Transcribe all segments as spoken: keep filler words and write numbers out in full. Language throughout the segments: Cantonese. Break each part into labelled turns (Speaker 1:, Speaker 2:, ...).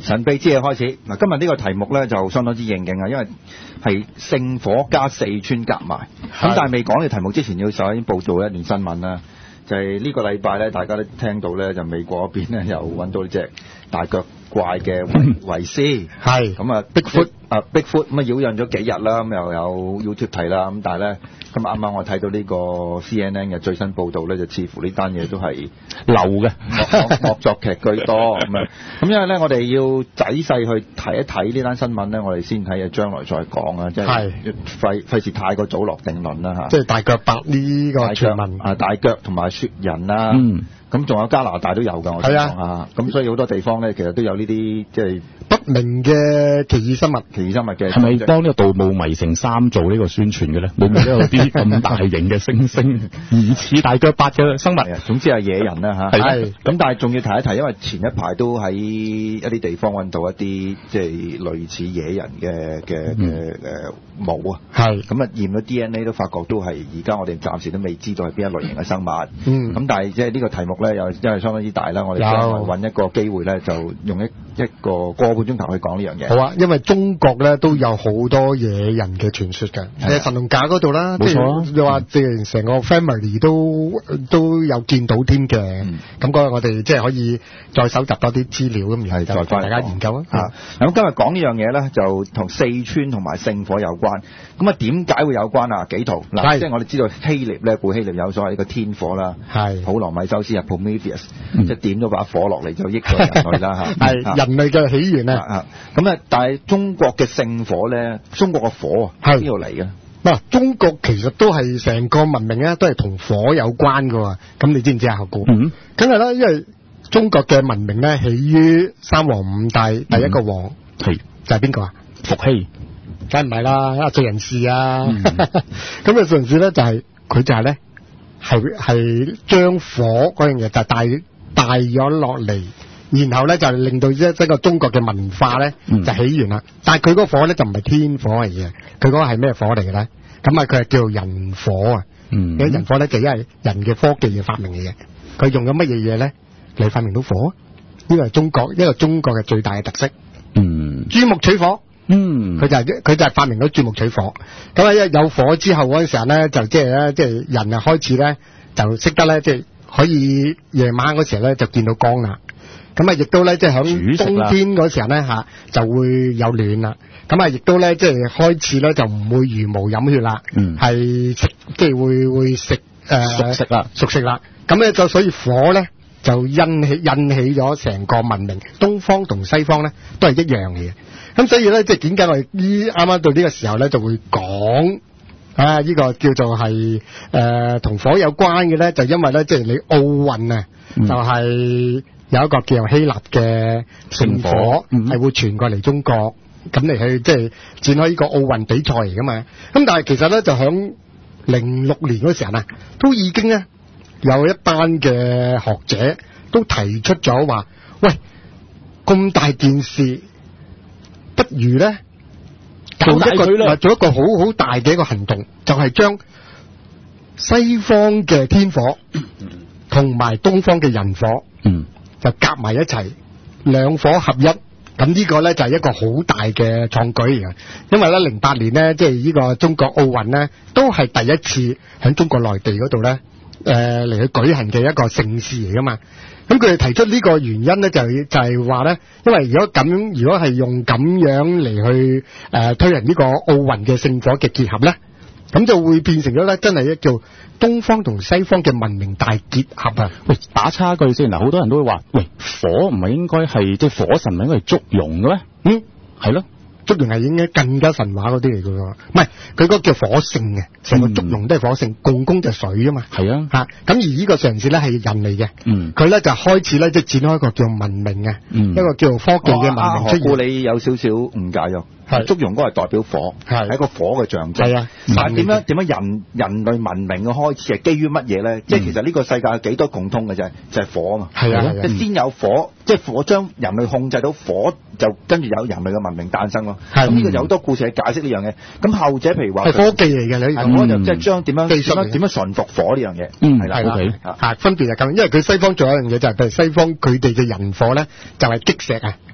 Speaker 1: 神秘之夜開始。嗱，今日呢個題目咧就相當之應景啊，因為係聖火加四川夾埋。咁但係未講呢個題目之前，要首先報道一段新聞啦。就係呢個禮拜咧，大家都聽到咧，就美國嗰邊咧又揾到呢隻大腳怪嘅維維斯，係咁啊 Bigfoot 啊 Bigfoot 咁啊擾攘咗幾日啦，咁又有 YouTube 睇啦，咁但係咧今日啱啱我睇到呢個 C N N 嘅最新報導咧，就似乎呢單嘢都係流嘅，惡惡作劇居多咁樣。咁因為咧，我哋要仔細去睇一睇呢單新聞咧，我哋先睇啊，將來再講啊，即係費費事太過早落定論啦嚇。即係大腳八呢個傳聞啊，大腳同埋雪人啦。嗯。咁仲有加拿大都有㗎，我聽講啊。咁所以好多地方咧，其實都有呢啲即係不明嘅奇異生物。奇異生物嘅係咪幫呢個《盜墓迷城三》做呢個宣傳嘅咧？會唔會有啲咁大型嘅猩猩疑似大腳八嘅生物？總之係野人啦嚇。係。咁但係仲要提一提，因為前一排都喺一啲地方揾到一啲即係類似野人嘅嘅嘅誒毛啊。係。咁啊驗咗 D N A 都發覺都係而家我哋暫時都未知道係邊一類型嘅生物。嗯。咁但係即係呢個題目咧又因為相當之大啦，我哋將來揾一個機會咧，就用一一個個半鐘頭去講呢樣嘢。好啊，因為中國咧都有好多野人嘅傳說嘅，喺神農架嗰度啦，冇錯，又話即係成個 family 都都有見到添嘅。咁嗰日我哋即係可以再搜集多啲資料咁，然後再幫大家研究啊。嚇，咁今日講呢樣嘢咧，就同四川同埋聖火有關。咁啊，點解會有關啊？幾圖嗱，即係我哋知道希臘咧，古希臘有所謂呢個天火啦，係普羅米修斯啊 Prometheus，即係點咗把火落嚟就益咗人類啦嚇。係人類嘅起源啊。咁啊，但係中國嘅聖火咧，中國嘅火啊，係邊度嚟嘅？嗱，中國其實都係成個文明咧，都係同火有關㗎喎。咁你知唔知啊？學估？嗯，梗係啦，因為中國嘅文明咧，起於三皇五帝，第一個王係就係邊個啊？伏羲。梗唔係啦，啊，燧人氏啊，咁啊燧人氏咧就係佢就係咧係係將火嗰樣嘢就帶帶咗落嚟，然後咧就令到一一個中國嘅文化咧就起源啦。但係佢嗰個火咧就唔係天火嚟嘅，佢嗰個係咩火嚟嘅咧？咁啊佢係叫做人火啊。嗯，人火咧就因為人嘅科技嘅發明嚟嘅，佢用咗乜嘢嘢咧嚟發明到火？呢個係中國一個中國嘅最大嘅特色。嗯，鑽木取火。嗯，佢就係佢就係發明咗鑽木取火。咁啊，一有火之後嗰陣時候咧，就即係咧，即係人啊開始咧就識得咧，即係可以夜晚嗰時候咧就見到光啦。咁啊，亦都咧即係響冬天嗰時候咧嚇就會有暖啦。咁啊，亦都咧即係開始咧就唔會茹毛飲血啦。嗯，係食即係會會食誒熟食啦，熟食啦。咁咧就所以火咧就引起引起咗成個文明，東方同西方咧都係一樣嘅。咁所以咧，即係點解我哋依啱啱到呢個時候咧，就會講啊？呢個叫做係誒同火有關嘅咧，就因為咧，即係你奧運啊，就係有一個叫做希臘嘅聖火，係會傳過嚟中國，咁嚟去即係展開呢個奧運比賽嚟噶嘛。咁但係其實咧，就響零六年嗰時候啊，都已經咧有一班嘅學者都提出咗話，喂，咁大件事。不如咧做一個做一個好好大嘅一個行動，就係將西方嘅天火同埋東方嘅人火，嗯，就夾埋一齊，兩火合一。咁呢個咧就係一個好大嘅創舉嚟嘅，因為咧零八年咧即係呢個中國奧運咧都係第一次喺中國內地嗰度咧誒嚟去舉行嘅一個盛事嚟噶嘛。咁佢哋提出呢個原因咧，就係就係話咧，因為如果咁，如果係用咁樣嚟去誒、呃、推行呢個奧運嘅聖火嘅結合咧，咁就會變成咗咧，真係一叫東方同西方嘅文明大結合啊！喂，打岔句先嗱，好多人都會話，喂，火唔係應該係即係火神，唔係應該係祝融嘅咩？嗯，係咯。祝融係應該更加神話嗰啲嚟㗎喎，唔係佢嗰個叫火聖嘅，成個祝融都係火聖，共工就水啊嘛，係啊嚇，咁而呢個嘗試咧係人嚟嘅，嗯，佢咧就開始咧即係展開一個叫文明嘅，嗯，一個叫做科技嘅文明出現。我估你有少少誤解咗。係祝融嗰個係代表火，係一個火嘅象徵。係啊，但係點樣點樣人人類文明嘅開始係基於乜嘢咧？即係其實呢個世界有幾多共通嘅啫？就係火啊嘛。係啊，即係先有火，即係火將人類控制到火，就跟住有人類嘅文明誕生咯。咁呢個有好多故事去解釋呢樣嘢。咁後者譬如話係科技嚟嘅，你係我就即係將點樣點樣點樣馴服火呢樣嘢。嗯，係啦，OK，嚇分別係咁，因為佢西方仲有一樣嘢就係譬如西方佢哋嘅人火咧，就係擊石啊。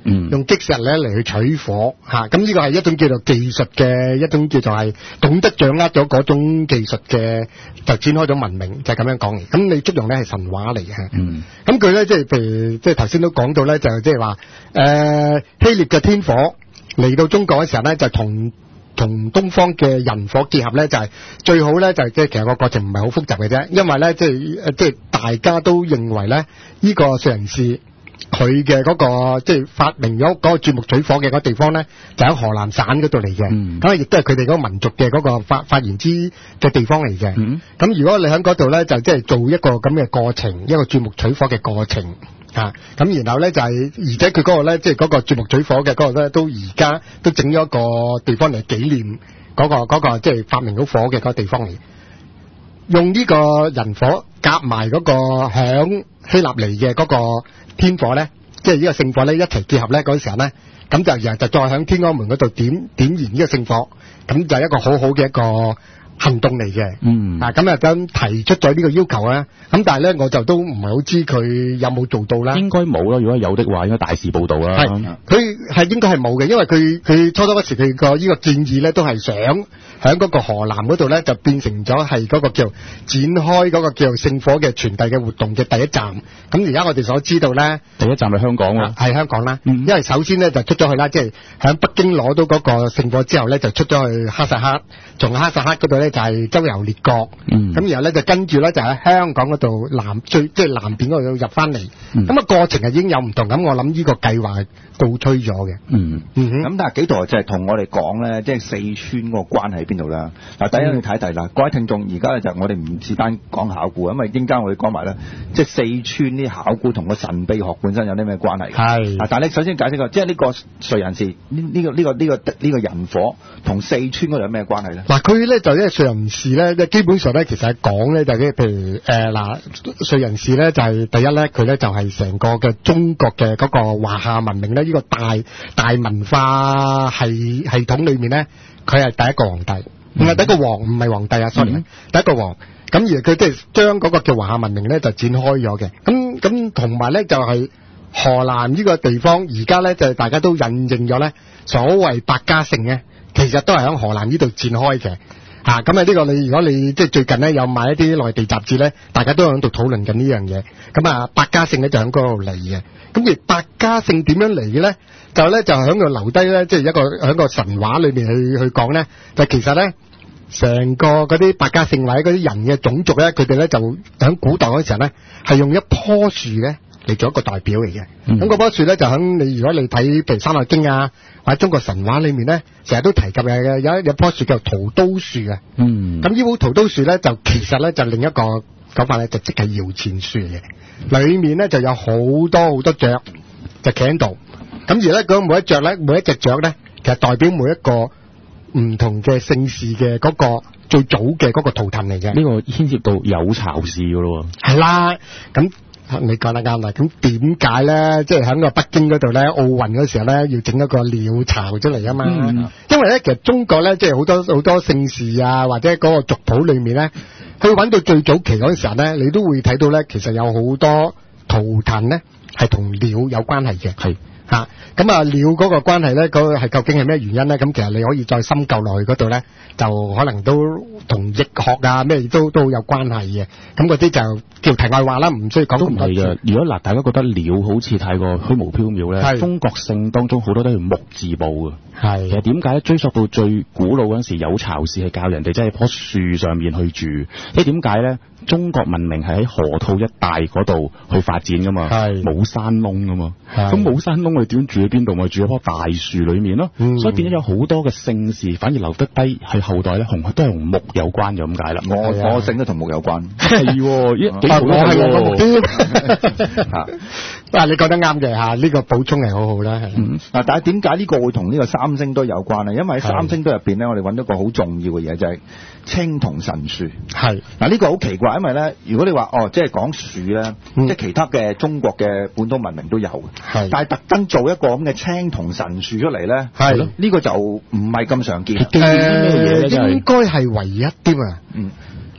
Speaker 2: 嗯、用擊石咧嚟去取火嚇。咁、啊、呢個係一種叫做技術嘅一種叫做係懂得掌握咗嗰種技術嘅，就展開咗文明，就係、是、咁樣講嘅。咁你祝融咧係神話嚟嘅。嗯。咁佢咧即係譬如即係頭先都講到咧，就即係話誒希臘嘅天火嚟到中國嘅時候咧，就同同東方嘅人火結合咧，就係、是、最好咧，就係即係其實個過程唔係好複雜嘅啫，因為咧即係即係大家都認為咧，呢、這個燧人氏佢嘅嗰個即係、就是、發明咗嗰個鑽木取火嘅嗰個地方咧，就喺河南省嗰度嚟嘅。咁啊，亦都係佢哋嗰個民族嘅嗰個發發源之嘅地方嚟嘅。咁、嗯、如果你喺嗰度咧，就即係做一個咁嘅過程，一個鑽木取火嘅過程。啊，咁然後咧就係、是，而且佢嗰個咧，即係嗰個鑽木取火嘅嗰個咧，都而家都整咗一個地方嚟紀念嗰、那個嗰、那個即係發明到火嘅嗰個地方嚟。用呢個人火夾埋嗰個響希臘嚟嘅嗰個天火咧，即係呢個聖火咧一齊結合咧嗰時候咧，咁就然後就再響天安門嗰度點點燃呢個聖火，咁就係一個好好嘅一個行動嚟嘅。嗯，啊咁啊咁提出咗呢個要求咧，咁但係咧我就都唔係好知佢有冇做到啦。應該冇啦，如果有的話應該大肆報導啦。係，佢係應該係冇嘅，因為佢佢初初嗰時佢個呢個建議咧都係想喺嗰個河南嗰度咧就變成咗係嗰個叫展開嗰個叫聖火嘅傳遞嘅活動嘅第一站。咁而家我哋所知道咧，第一站係香港喎，係香港啦。嗯，因為首先咧就出咗去啦，即係喺北京攞到嗰個聖火之後咧就出咗去哈薩克，從哈薩克嗰度咧就係周遊列國。嗯，咁然後咧就跟住咧就喺香港嗰度南最即係南邊嗰度入翻嚟。咁啊過程係已經有唔同，咁我諗呢個計劃係告吹咗嘅。嗯嗯，咁但係幾度就係同我哋講咧，即係四川嗰個關係喺邊度啦？嗱，第一你睇睇啦，各位聽眾，而家咧就我哋唔止單講考古，因為陣間我哋講埋咧，即係四川啲考古同個神秘學本身有啲咩關係？係。嗱，但係你首先解釋個，即係呢個燧人氏呢呢個呢個呢個呢個人火同四川嗰度有咩關係咧？嗱，佢咧就咧燧人氏咧，即基本上咧其實係講咧就係譬如誒嗱，燧人氏咧就係第一咧，佢咧就係成個嘅中國嘅嗰個華夏文明咧，呢個大大文化系系統裏面咧，佢係第一個皇帝。唔係第一個王，唔係皇帝啊 ，sorry，、嗯、第一個王。咁而佢即係將嗰個叫華夏文明咧就展開咗嘅。咁咁同埋咧就係、是、河南呢個地方，而家咧就係大家都印證咗咧，所謂百家姓咧，其實都係喺河南呢度展開嘅。嚇咁啊！呢個你如果你即係最近咧有買一啲內地雜誌咧，大家都喺度討論緊呢樣嘢。咁啊，百家姓咧就喺嗰度嚟嘅。咁而百家姓點樣嚟嘅咧？就咧就喺度留低咧，即係一個喺個神話裏面去去講咧，就其實咧成個嗰啲百家姓或者嗰啲人嘅種族咧，佢哋咧就喺古代嗰時候咧係用一棵樹咧嚟做一個代表嚟嘅。咁、嗯、嗰棵樹咧就喺你如果你睇譬如《山海經》啊或者中國神話裏面咧，成日都提及嘅有一有棵樹叫屠刀樹嘅。嗯。咁呢棵屠刀樹咧就其實咧就另一個講法咧就即係搖錢樹嘅，裏面咧就有好多好多雀就企喺度。咁而咧，嗰每一隻咧，每一隻雀咧，其實代表每一個唔同嘅姓氏嘅嗰個最早嘅嗰個圖騰嚟嘅。呢個牽涉到有巢氏噶咯喎。係啦，咁你講得啱啦。咁點解咧？即係喺個北京嗰度咧，奧運嗰時候咧，要整一個鳥巢出嚟啊嘛。嗯、因為咧，其實中國咧，即係好多好多姓氏啊，或者嗰個族譜裏面咧，去揾到最早期嗰陣時候咧，你都會睇到咧，其實有好多圖騰咧係同鳥有關係嘅。係。吓咁啊，鳥嗰個關係咧，嗰個係究竟係咩原因咧？咁其實你可以再深究落去嗰度咧，就可能都同易學啊咩都都有關係嘅。咁嗰啲就叫題外話啦，唔需要講咁多。都唔係嘅。如果嗱，大家覺得鳥好似太過虛無縹緲咧，中國姓當中好多都係木字部嘅。係。其實點解咧？追溯到最古老嗰陣時，有巢氏係教人哋即係喺棵樹上面去住。即係點解咧？中國文明係喺河套一帶嗰度去發展噶嘛，冇山窿噶嘛。咁冇山窿，我哋點住喺邊度？咪住喺棵大樹裏面咯。嗯、所以變咗有好多嘅姓氏，反而留得低係後代咧，同都係同木有關就咁解啦。我我姓都同木有關，係喎，幾好都係喎。但係你覺得啱嘅嚇，呢、呢個補充係好好啦。嗱、嗯，但係點解呢個會同呢個三星堆有關咧？因為喺三星堆入邊咧，我哋揾到個好重要嘅嘢，就係青銅神樹。係嗱，呢個好奇怪，因為咧，如果你話哦，即係講樹咧，嗯、即係其他嘅中國嘅本土文明都有嘅。係，但係特登做一個咁嘅青銅神樹出嚟咧，係咯，呢個就唔係咁常見。誒、呃，應該係唯一啲啊。嗯。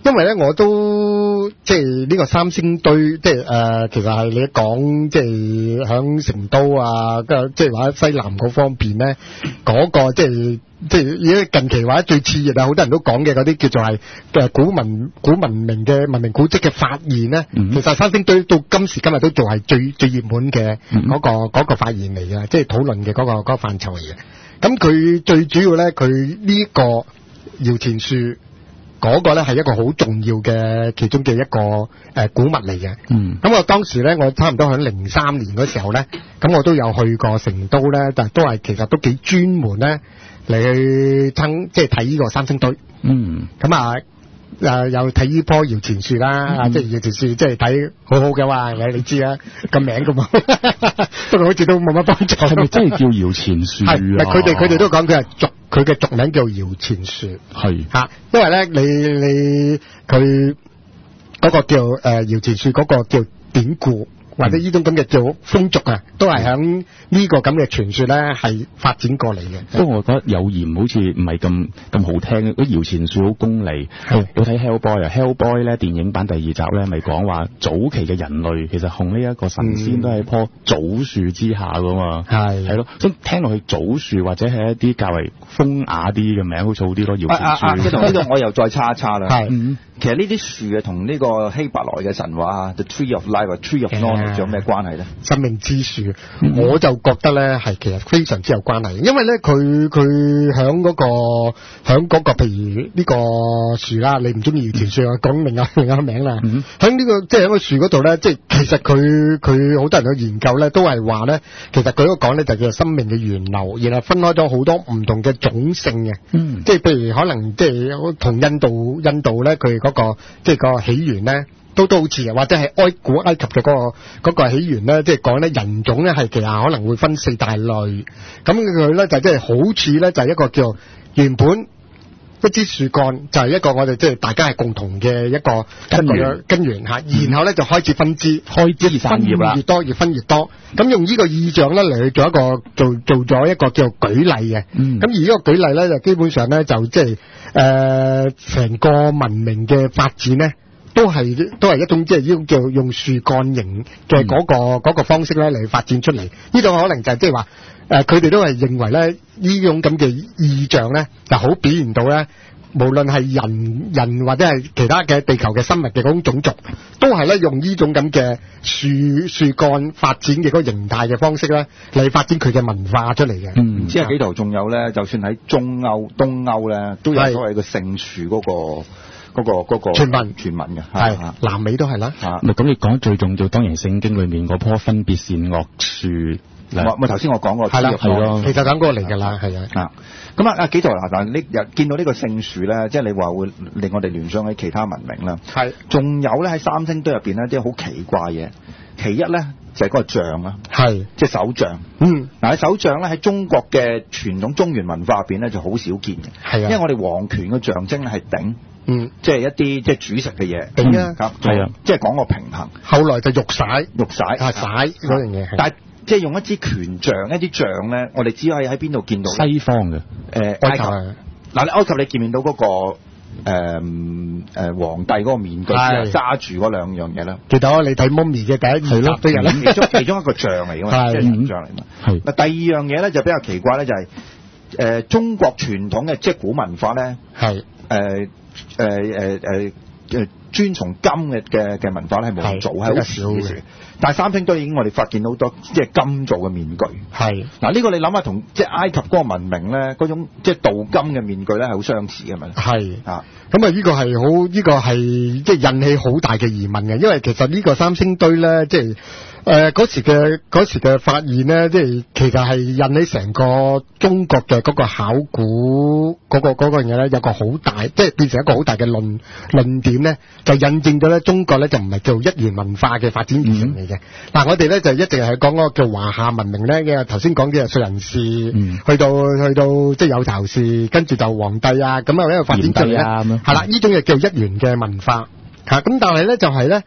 Speaker 2: 因為咧我都即係呢個三星堆，即係誒、呃，其實係你一講即係響成都啊，即係話西南嗰方面咧，嗰、那個即係即係而家近期或者最熾熱啊，好多人都講嘅嗰啲叫做係誒古文古文明嘅文明古蹟嘅發現咧，嗯、其實三星堆到今時今日都仲係最最熱門嘅嗰、那個嗰、嗯、個發現嚟嘅，即係討論嘅嗰個嗰、那個範疇嚟嘅。咁佢最主要咧，佢呢個搖錢樹嗰個咧係一個好重要嘅其中嘅一個誒、呃、古物嚟嘅。嗯。咁我當時咧，我差唔多喺零三年嗰時候咧，咁我都有去過成都咧，但係都係其實都幾專門咧嚟去撐，即係睇呢個三星堆。嗯。咁啊。誒、呃，又睇呢棵搖錢樹啦，嗯、即係搖錢樹，即係睇好好嘅話，你你知啦，個名㗎嘛，不過好似都冇乜幫助。
Speaker 3: 係咪真係叫搖錢樹啊？
Speaker 2: 係，佢哋佢哋都講佢係俗，佢嘅俗名叫搖錢樹。係吓，因為咧，你你佢嗰個叫誒搖錢樹嗰個叫典故。或者呢種咁嘅叫風俗啊，都係響呢個咁嘅傳說咧，係發展過嚟嘅。
Speaker 3: 不過我覺得有鹽好似唔係咁咁好聽，嗰搖錢樹好功利。係，我睇 Hellboy 啊 ，Hellboy 咧電影版第二集咧，咪講話早期嘅人類其實同呢一個神仙都喺棵棗樹之下噶嘛。係係咯，所以聽落去棗樹或者係一啲較為風雅啲嘅名，好似好啲咯。搖錢樹。啊啊，
Speaker 1: 即係呢度我又再叉一叉啦。
Speaker 2: 係，嗯，
Speaker 1: 其實呢啲樹啊，同呢個希伯來嘅神話 The Tree of Life 或 Tree of Knowledge 仲有咩關係咧？
Speaker 2: 生命之樹，嗯、我就覺得咧係其實非常之有關係，因為咧佢佢響嗰個響嗰個譬如呢個樹啦，你唔中意搖錢樹，我講另外另外名啦。響呢、嗯這個即係喺個樹嗰度咧，即係其實佢佢好多人去研究咧，都係話咧，其實佢嗰個講咧就叫做生命嘅源流，然後分開咗好多唔同嘅種姓嘅，嗯、即係譬如可能即係同印度印度咧，佢嗰、那個即係個起源咧。都都好似啊，或者係埃古埃及嘅嗰個嗰個起源咧，即係講咧人種咧係其實可能會分四大類，咁佢咧就即係好似咧就係一個叫原本一支樹幹就係一個我哋即係大家係共同嘅一個根源根源嚇，然後咧就開始分支開枝散葉啦，越多越分越多，咁用呢個意象咧嚟去做一個做做咗一個叫舉例嘅，咁、嗯、而呢個舉例咧就基本上咧就即係誒成個文明嘅發展咧。都係都係一種即係呢種叫用樹幹型嘅嗰個嗰、嗯、個方式咧嚟發展出嚟，呢種可能就係即係話誒，佢哋都係認為咧呢種咁嘅意象咧就好表現到咧，無論係人人或者係其他嘅地球嘅生物嘅嗰種種族，都係咧用呢種咁嘅樹樹幹發展嘅嗰個形態嘅方式咧嚟發展佢嘅文化出嚟嘅。
Speaker 1: 嗯，即係幾圖仲有咧，就算喺中歐、東歐咧，都有所謂嘅聖樹嗰個。嗰、那個嗰、那個
Speaker 2: 傳聞
Speaker 1: 傳聞嘅
Speaker 2: 係南美都係啦
Speaker 3: 嚇，咪咁你講最重要當然聖經裏面嗰棵分別善惡樹，
Speaker 1: 咪咪頭先我講過
Speaker 2: 係啦係咯，其實講過嚟㗎啦係啊
Speaker 1: 啊咁啊啊幾圖嗱嗱呢日見到呢個聖樹咧，即係你話會令我哋聯想起其他文明啦，係仲有咧喺三星堆入邊咧啲好奇怪嘢，其一咧就係、是、嗰個像啊，係即係手像，嗯嗱喺手像咧喺中國嘅傳統中原文化入邊咧就好少見嘅，係啊，因為我哋皇權嘅象徵咧係鼎。嗯，即係一啲即係煮食嘅嘢，鼎啊，係啊，即係講個平衡。後來就玉璽，玉璽啊，璽嗰樣嘢。但係即係用一支權杖，一啲杖咧，我哋只可以喺邊度見到？西方嘅，誒埃及。嗱，你埃及你見唔見到嗰個誒誒皇帝嗰個面具揸住嗰兩樣嘢咧？記得你睇 Mummy 嘅第一集都有啦，其中其中一個杖嚟㗎嘛，即係形象嚟嘛。係。嗱，第二樣嘢咧就比較奇怪咧，就係誒中國傳統嘅即係古文化咧，係誒。誒誒誒誒專從金嘅嘅嘅文化咧係冇做，係好少嘅。但係三星堆已經我哋發現到好多即係金做嘅面具。係嗱呢個你諗下同即係埃及嗰個文明咧嗰種即係鍍金嘅面具咧係好相似嘅嘛。係啊，咁啊呢個係好呢個係即係引起好大嘅疑問嘅，因為其實呢個三星堆咧即係。誒嗰、呃、時嘅嗰時嘅發現咧，即係其實係引起成個中國嘅嗰個考古嗰、嗰個嗰、嗰個嘢咧，有個好大，即係變成一個好大嘅論論點咧，就印證咗咧中國咧就唔係叫一元文化嘅發展而成嚟嘅。嗱、嗯啊，我哋咧就一直係講嗰個叫華夏文明咧嘅，頭先講嘅係燧人氏，嗯、去到去到即係有巢氏，跟住就皇帝啊，咁啊一路發展出嚟咧，係啦，呢種嘢叫一元嘅文化嚇。咁但係咧就係咧。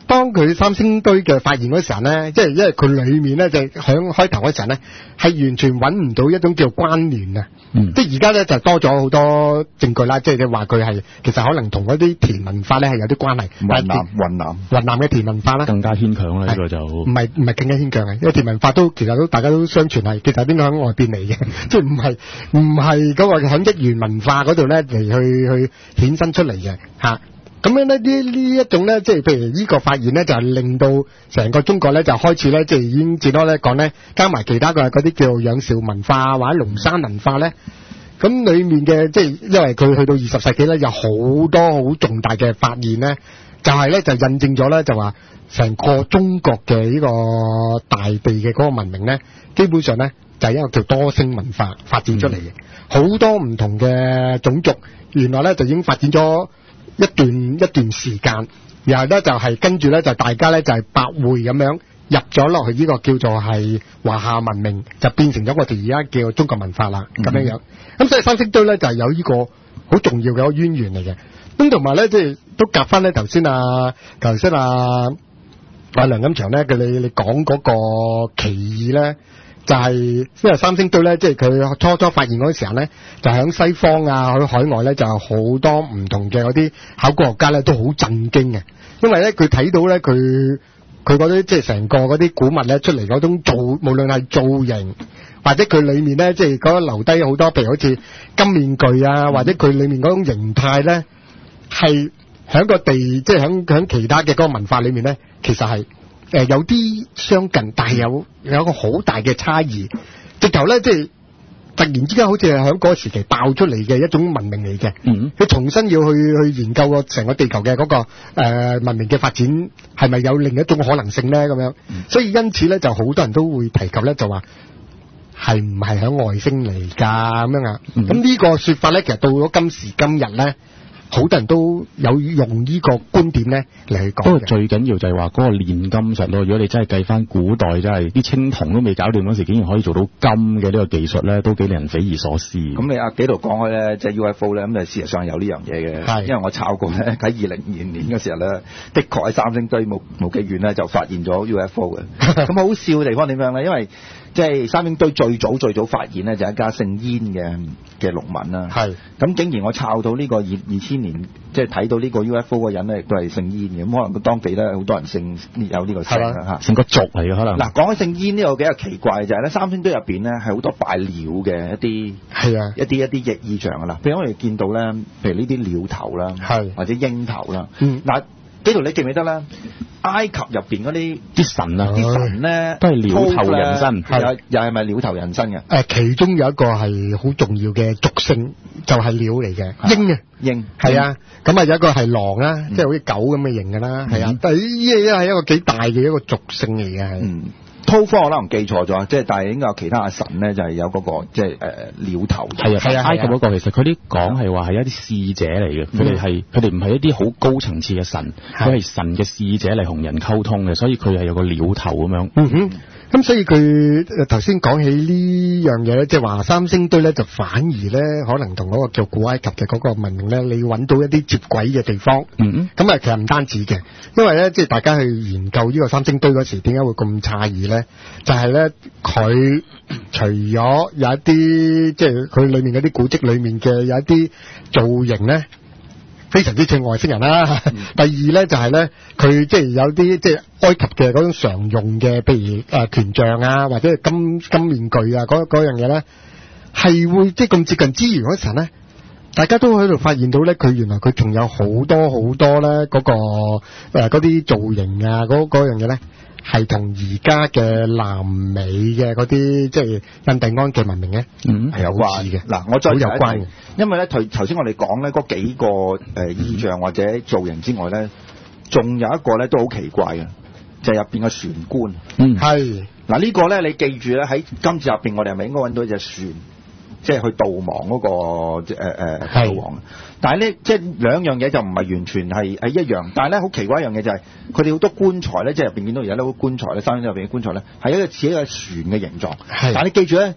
Speaker 2: 當佢三星堆嘅發現嗰時候咧，即係因為佢裡面咧就響開頭嗰時候咧係完全揾唔到一種叫關聯啊，
Speaker 3: 嗯、
Speaker 2: 即係而家咧就多咗好多證據啦，即係話佢係其實可能同嗰啲田文化咧係有啲關係。
Speaker 1: 雲南雲南
Speaker 2: 雲南嘅田文化啦，
Speaker 3: 更加牽強啦，呢、這個就
Speaker 2: 唔係唔係更加牽強嘅，因為田文化都其實都大家都相傳係其實邊個喺外邊嚟嘅，即係唔係唔係嗰個喺一元文化嗰度咧嚟去去衍生出嚟嘅嚇。咁樣咧，呢呢一種咧，即係譬如呢個發現咧，就係令到成個中國咧就開始咧，即係已經至多咧講咧，加埋其他嘅嗰啲叫做仰韶文化或者龍山文化咧，咁裡面嘅即係因為佢去到二十世紀咧，有好多好重大嘅發現咧，就係咧就印證咗咧，就話成個中國嘅呢個大地嘅嗰個文明咧，基本上咧就係一個叫多星文化發展出嚟嘅，好、嗯、多唔同嘅種族，原來咧就已經發展咗一段一段時間，然後咧就係、是、跟住咧就大家咧就係、是、百會咁樣入咗落去呢個叫做係華夏文明，就變成咗我哋而家叫中國文化啦咁樣樣。咁所以三星堆咧就係、是、有呢個好重要嘅一個淵源嚟嘅。咁同埋咧即係都夾翻咧頭先啊頭先啊阿梁錦祥咧佢你你講嗰個歧義咧。就係、是、因為三星堆咧，即係佢初初發現嗰時候咧，就喺西方啊，喺海外咧，就有好多唔同嘅嗰啲考古學家咧，都好震驚嘅。因為咧，佢睇到咧，佢佢嗰啲即係成個嗰啲古物咧出嚟嗰種造，無論係造型或者佢裡面咧，即係嗰留低好多，譬如好似金面具啊，或者佢裡面嗰種形態咧，係喺個地，即係喺喺其他嘅嗰個文化裡面咧，其實係。誒、呃、有啲相近，但係有有一個好大嘅差異。直頭咧，即係突然之間，好似係喺嗰個時期爆出嚟嘅一種文明嚟嘅。嗯，佢重新要去去研究個成個地球嘅嗰、那個、呃、文明嘅發展，係咪有另一種可能性咧？咁樣，嗯、所以因此咧，就好多人都會提及咧，就話係唔係喺外星嚟㗎咁樣啊？咁、嗯、呢個説法咧，其實到咗今時今日咧。好多人都有用呢個觀點咧嚟去講。不過
Speaker 3: 最緊要就係話嗰個煉金術咯。如果你真係計翻古代，真係啲青銅都未搞掂嗰時，竟然可以做到金嘅呢個技術咧，都幾令人匪夷所思。咁
Speaker 1: 你阿紀度講開咧，即係 U F O 咧，咁就事實上有呢樣嘢嘅。係，因為我抄過咧，喺二零二零年嘅時候咧，的確喺三星堆冇冇幾遠咧就發現咗 U F O 嘅。咁好笑嘅地方點樣咧？因為即係三星堆最早最早發現咧就係一家姓燕嘅嘅農民啦。係。咁竟然我抄到呢個二二千年，即係睇到呢個 U F O 嘅人咧，亦都係姓燕嘅。咁可能當地咧好多人姓有呢個姓啦嚇。成個族嚟嘅可能。嗱，講起姓燕呢個幾個奇怪嘅就係咧，三星堆入邊咧係好多拜鳥嘅一啲係啊一啲一啲異象㗎啦。譬如我哋見到咧，譬如呢啲鳥頭啦，係或者鷹頭啦。嗯。嗱，呢度你記唔記得咧？埃及入邊嗰啲啲神啊，啲神咧都係鳥頭人身，係又係咪鳥頭人身嘅？誒，其中有一個係好重要嘅族性，就係鳥嚟嘅，鷹啊，鷹係啊，咁啊有一個係狼啦，即係好似狗咁嘅型㗎啦，係啊，但係呢嘢係一個幾大嘅一個族性嚟嘅，係。濤科我可能記錯咗，即係但係應該有其他阿神咧，就係有嗰個即係誒鳥頭。係啊係啊，埃及嗰個其實佢啲講係話係一啲使者嚟嘅，佢哋係佢哋唔係一啲好高層次嘅神，佢係神嘅使者嚟同人溝通嘅，所以佢係有個鳥頭咁樣。嗯哼。咁所以佢頭先講起呢樣嘢咧，即係話三星堆咧就反而咧可能同嗰個叫古埃及嘅嗰個文明咧，你揾到一啲接軌嘅地方。嗯，咁啊其實唔單止嘅，因為咧即係大家去研究呢個三星堆嗰時，點解會咁詫異咧？就係咧佢除咗有一啲即係佢裏面嗰啲古蹟裏面嘅有一啲造型咧，非常之似外星人啦。嗯、第二咧就係咧，佢即係有啲即係埃及嘅嗰種常用嘅，譬如誒權杖啊，或者係金金面具啊，嗰嗰樣嘢咧，係會即係咁接近之餘嗰陣咧，大家都喺度發現到咧，佢原來佢仲有好多好多咧嗰、嗰個誒嗰啲造型啊，嗰嗰樣嘢咧。係同而家嘅南美嘅嗰啲即係印第安嘅文明咧，嗯，係有關嘅。嗱，我再有關嘅，因為咧頭頭先我哋講咧嗰幾個誒、呃、意象或者造型之外咧，仲有一個咧都好奇怪嘅，就係入邊嘅船棺。嗯，係嗱呢個咧，你記住咧喺今次入邊，我哋係咪應該揾到一隻船？即係去悼亡嗰、那個誒誒悼亡，但係咧即係兩樣嘢就唔係完全係係一樣，但係咧好奇怪一樣嘢就係佢哋好多棺材咧，即係入邊見到而家咧好棺材咧，三星堆入邊嘅棺材咧係一個似一個船嘅形狀，但係你記住咧，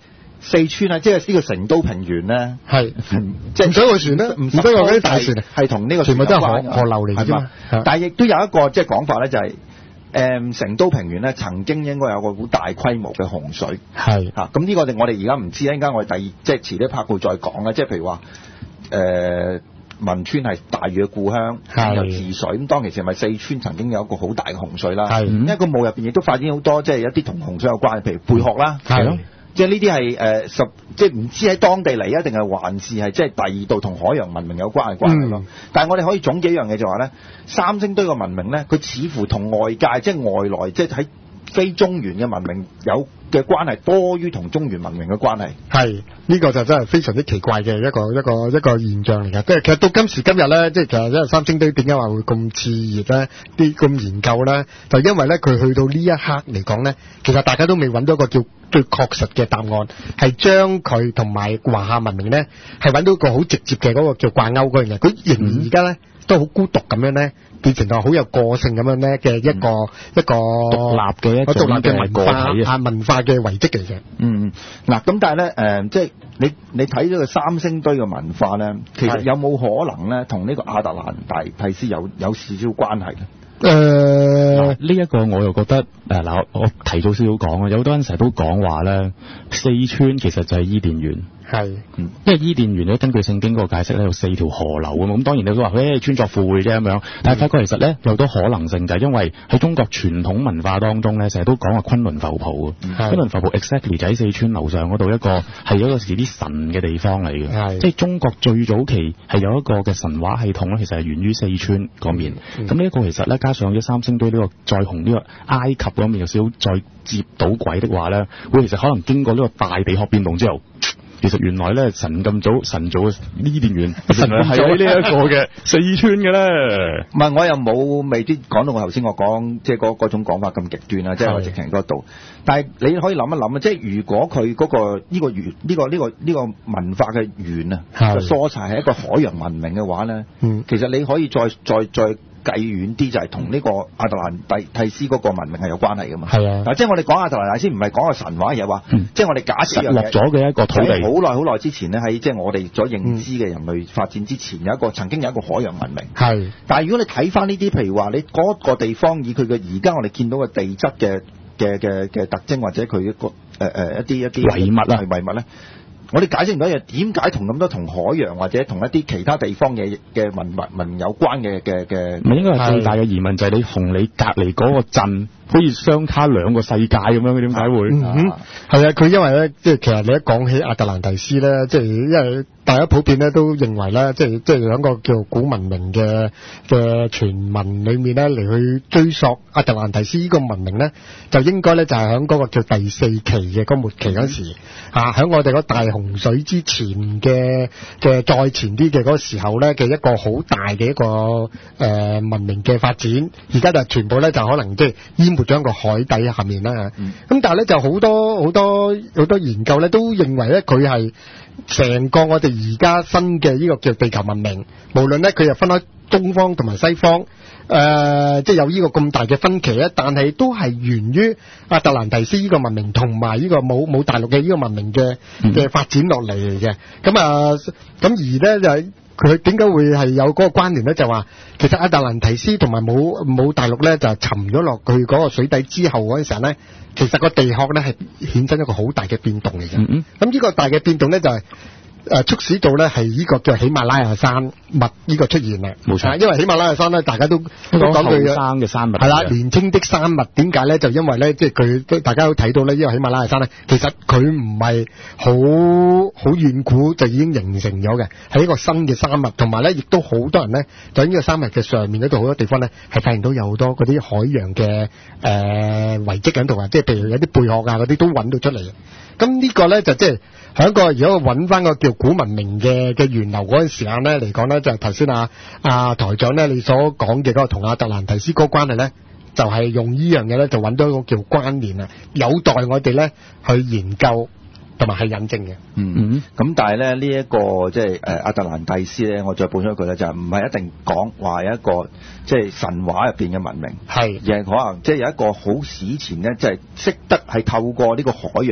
Speaker 1: 四川啊，即係呢個成都平原咧，
Speaker 2: 係
Speaker 1: 即係
Speaker 2: 唔使個船咧，唔使話嗰啲大船，
Speaker 1: 係同呢個
Speaker 2: 全部都係河
Speaker 1: 有關嘅
Speaker 2: 河流嚟嘅啫嘛。
Speaker 1: 但係亦都有一個即係講法咧，就係、誒成都平原咧曾經應該有個好大規模嘅洪水，
Speaker 2: 係
Speaker 1: 嚇咁呢個我哋我哋而家唔知，一陣間我哋第二即係遲啲拍會再講啦。即係譬如話誒汶川係大禹嘅故鄉，有治水咁，當其時係咪四川曾經有一個好大嘅洪水啦？係，因為個墓入邊亦都發展好多即係有啲同洪水有關，譬如貝殼啦，係咯。即係呢啲係誒十，即係唔知喺當地嚟啊，定係還是係即係第二度同海洋文明有關嘅關係咯。嗯、但係我哋可以總結一樣嘢就話咧，三星堆個文明咧，佢似乎同外界即係外來，即係喺非中原嘅文明有嘅關係多於同中原文明嘅關係。係呢、
Speaker 2: 呢個就真係非常之奇怪嘅一個一個一個現象嚟嘅。即係其實到今時今日咧，即係其實因為三星堆點解話會咁熾熱咧？啲咁研究咧，就因為咧佢去到呢一刻嚟講咧，其實大家都未揾到一個叫最確實嘅答案，係將佢同埋華夏文明咧係揾到一個好直接嘅嗰個叫掛鈎嗰樣嘢。佢仍然而家咧都好孤獨咁樣咧，變成個好有個性咁樣咧嘅一個、嗯、一個獨立嘅一個獨立嘅文化啊文化嘅遺跡嚟嘅。嗯，
Speaker 1: 嗱咁但係咧誒，即係你你睇咗個三星堆嘅文化咧，其實有冇可能咧同呢個亞特蘭大蒂斯有有少少關係咧？
Speaker 3: 誒、呃，呢一個我又覺得誒嗱，我提早少少講啊，有好多人成日都講話咧，四川其實就係伊甸園。係，嗯，因為伊甸園咧，根據聖經嗰個解釋咧，有四條河流啊嘛，咁當然你都話，誒，穿鑿附會啫咁樣，但係發覺其實咧有好多可能性，就係因為喺中國傳統文化當中咧，成日都講話崑崙浮屠啊，崑崙浮屠 exactly 就喺四川樓上嗰度一個係嗰個時啲神嘅地方嚟嘅，係，即係中國最早期係有一個嘅神話系統咧，其實係源於四川嗰面，咁呢一個其實咧加上咗三星堆呢個再同呢個埃及嗰面有少少再接到軌的話咧，會其實可能經過呢個大地殼變動之後。其實原來咧神咁早神早嘅伊甸園，神係喺呢一個嘅四川嘅咧。
Speaker 1: 唔係，我又冇未必講到我頭先我講即係嗰嗰種講法咁極端啦，即係我直情嗰度。但係你可以諗一諗啊，即係如果佢嗰、嗰個呢、呢個源呢、呢個呢、呢個呢、呢個文化嘅源啊，個 source 係一個海洋文明嘅話咧，其實你可以再再再。再計遠啲就係同呢個亞特蘭蒂蒂斯嗰個文明係有關係噶嘛？係啊，嗱，即係我哋講亞特蘭蒂斯唔係講個神話，而係話，即係我哋假設
Speaker 3: 實落咗嘅一個土地。
Speaker 1: 好耐好耐之前咧，喺即係我哋所認知嘅人類發展之前，有一個曾經有一個海洋文明。係，但係如果你睇翻呢啲，譬如話你嗰個地方以佢嘅而家我哋見到嘅地質嘅嘅嘅嘅特徵，或者佢一個誒誒、呃、一啲一啲
Speaker 3: 遺物啊，
Speaker 1: 遺物咧。我哋解釋唔到嘢，點解同咁多同海洋或者同一啲其他地方嘅嘅文物文有關嘅嘅嘅？
Speaker 3: 唔係應該係最大嘅疑問就係你同你隔離嗰個鎮好似相差兩個世界咁樣，點解會？
Speaker 2: 嗯，係啊，佢因為咧，即係其實你一講起亞特蘭蒂斯咧，即係因為大家普遍咧都認為咧，即係即係兩個叫古文明嘅嘅傳聞裏面咧嚟去追溯亞特蘭蒂斯呢個文明咧，就應該咧就係喺嗰個叫第四期嘅嗰末期嗰時嚇，喺、嗯啊、我哋嗰大洪水之前嘅嘅再前啲嘅嗰個時候咧嘅一個好大嘅一個誒、呃、文明嘅發展，而家就全部咧就可能即係淹沒咗一個海底下面啦嚇。咁、嗯、但係咧就好多好多好多研究咧都認為咧佢係成個我哋而家新嘅呢個叫地球文明，無論咧佢又分開東方同埋西方。誒、呃，即係有呢個咁大嘅分歧咧，但係都係源於亞特蘭蒂斯呢個文明同埋呢個冇冇大陸嘅呢個文明嘅嘅發展落嚟嚟嘅。咁啊，咁而咧就係佢點解會係有嗰個關聯咧？就話其實亞特蘭蒂斯同埋冇冇大陸咧就沉咗落去嗰個水底之後嗰陣時候咧，其實個地殼咧係衍生一個好大嘅變動嚟嘅。咁、嗯、呢個大嘅變動咧就係、是。誒促使到咧係呢個叫喜馬拉雅山脈呢個出現啦，冇錯。因為喜馬拉雅山咧，大家都都講佢嘅
Speaker 3: 生嘅山脈
Speaker 2: 係啦，年青的山脈點解咧？就因為咧，即係佢大家都睇到咧，呢個喜馬拉雅山咧，其實佢唔係好好遠古就已經形成咗嘅，係一個新嘅山脈，同埋咧亦都好多人咧就喺呢個山脈嘅上面嗰度好多地方咧係發現到有好多嗰啲海洋嘅誒遺跡喺度啊，即係譬如有啲貝殼啊嗰啲都揾到出嚟嘅。咁呢個咧就即係喺一個如果揾翻個叫古文明嘅嘅源流嗰陣時間咧嚟講咧，就係頭先啊啊台長咧你所講嘅嗰個同亞特蘭蒂斯嗰個關係咧，就係、是、用呢樣嘢咧就揾到一個叫關聯啊，有待我哋咧去研究同埋係引證嘅。
Speaker 1: 嗯，咁但係咧呢一、這個即係誒亞特蘭蒂斯咧，我再補充一句咧，就係唔係一定講話有一個即係、就是、神話入邊嘅文明，係而係可能即係有一個好史前咧，即係識得係透過呢個海洋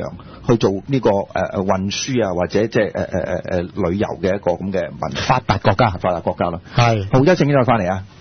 Speaker 1: 去做呢個誒誒運輸啊，或者即係誒誒誒誒旅遊嘅一個咁嘅文
Speaker 3: 發達國家，
Speaker 1: 發達國家咯。
Speaker 2: 係，
Speaker 1: 好，一陣間再翻嚟啊！